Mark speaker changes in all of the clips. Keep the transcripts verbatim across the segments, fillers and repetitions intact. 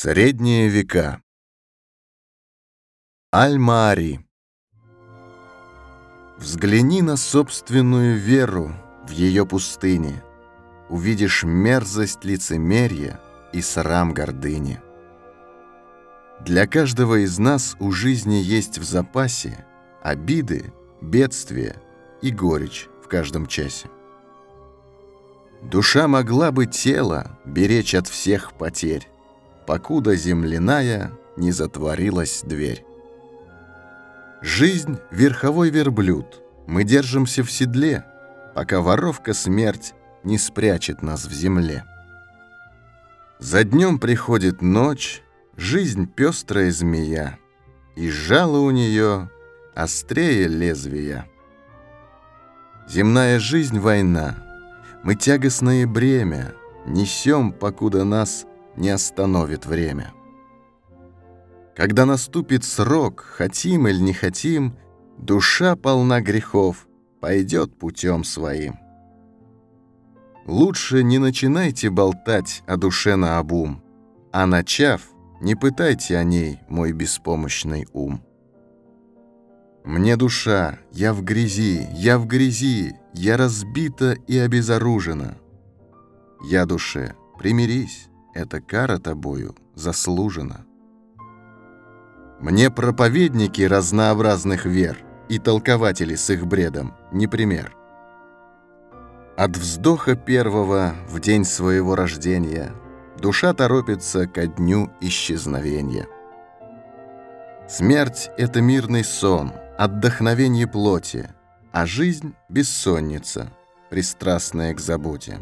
Speaker 1: Средние века. Аль-Маари. Взгляни на собственную веру в ее пустыне, увидишь мерзость лицемерия и срам гордыни. Для каждого из нас у жизни есть в запасе обиды, бедствия и горечь в каждом часе. Душа могла бы тело беречь от всех потерь, покуда земляная не затворилась дверь. Жизнь — верховой верблюд, мы держимся в седле, пока воровка смерть не спрячет нас в земле. За днем приходит ночь, жизнь пестрая змея, и жало у нее острее лезвия. Земная жизнь — война, мы тягостное бремя несем, покуда нас не остановит время. Когда наступит срок, хотим или не хотим, душа полна грехов, пойдет путем своим. Лучше не начинайте болтать о душе наобум, а начав, не пытайте о ней мой беспомощный ум. Мне душа, я в грязи, я в грязи, я разбита и обезоружена. Я душе, примирись, эта кара тобою заслужена. Мне проповедники разнообразных вер и толкователи с их бредом не пример. От вздоха первого в день своего рождения душа торопится ко дню исчезновения. Смерть — это мирный сон, отдохновение плоти, а жизнь — бессонница, пристрастная к заботе.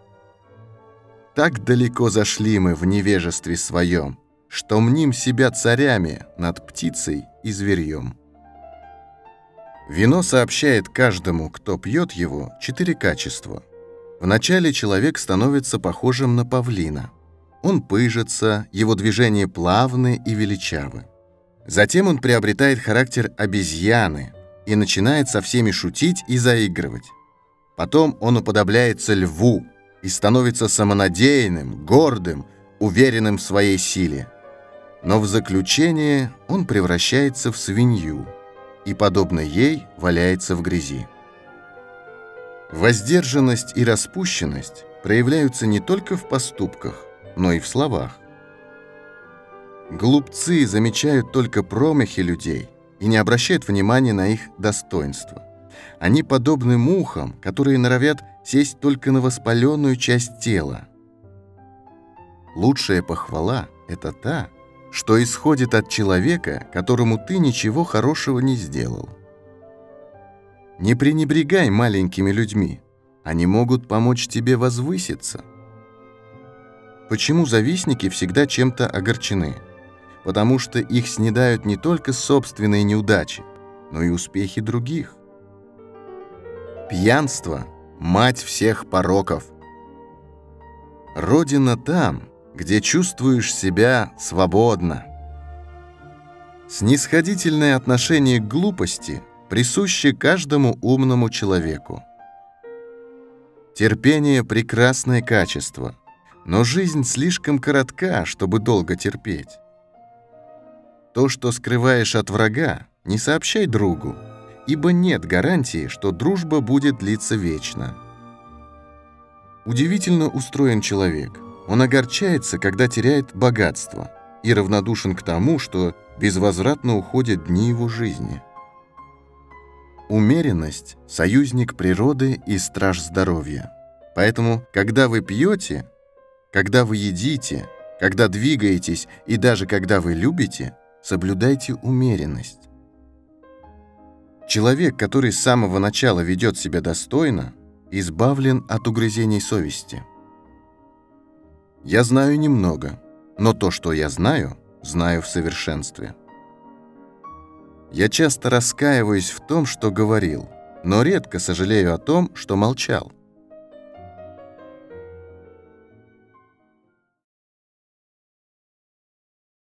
Speaker 1: Так далеко зашли мы в невежестве своем, что мним себя царями над птицей и зверьем. Вино сообщает каждому, кто пьет его, четыре качества. Вначале человек становится похожим на павлина. Он пыжится, его движения плавны и величавы. Затем он приобретает характер обезьяны и начинает со всеми шутить и заигрывать. Потом он уподобляется льву и становится самонадеянным, гордым, уверенным в своей силе. Но в заключение он превращается в свинью и, подобно ей, валяется в грязи. Воздержанность и распущенность проявляются не только в поступках, но и в словах. Глупцы замечают только промахи людей и не обращают внимания на их достоинства. Они подобны мухам, которые норовят сесть только на воспаленную часть тела. Лучшая похвала — это та, что исходит от человека, которому ты ничего хорошего не сделал. Не пренебрегай маленькими людьми, они могут помочь тебе возвыситься. Почему завистники всегда чем-то огорчены? Потому что их снедают не только собственные неудачи, но и успехи других. Пьянство — мать всех пороков. Родина там, где чувствуешь себя свободно. Снисходительное отношение к глупости присуще каждому умному человеку. Терпение — прекрасное качество, но жизнь слишком коротка, чтобы долго терпеть. То, что скрываешь от врага, не сообщай другу, ибо нет гарантии, что дружба будет длиться вечно. Удивительно устроен человек. Он огорчается, когда теряет богатство, и равнодушен к тому, что безвозвратно уходят дни его жизни. Умеренность — союзник природы и страж здоровья. Поэтому, когда вы пьете, когда вы едите, когда двигаетесь и даже когда вы любите, соблюдайте умеренность. Человек, который с самого начала ведет себя достойно, избавлен от угрызений совести. Я знаю немного, но то, что я знаю, знаю в совершенстве. Я часто раскаиваюсь в том, что говорил, но редко сожалею о том, что молчал.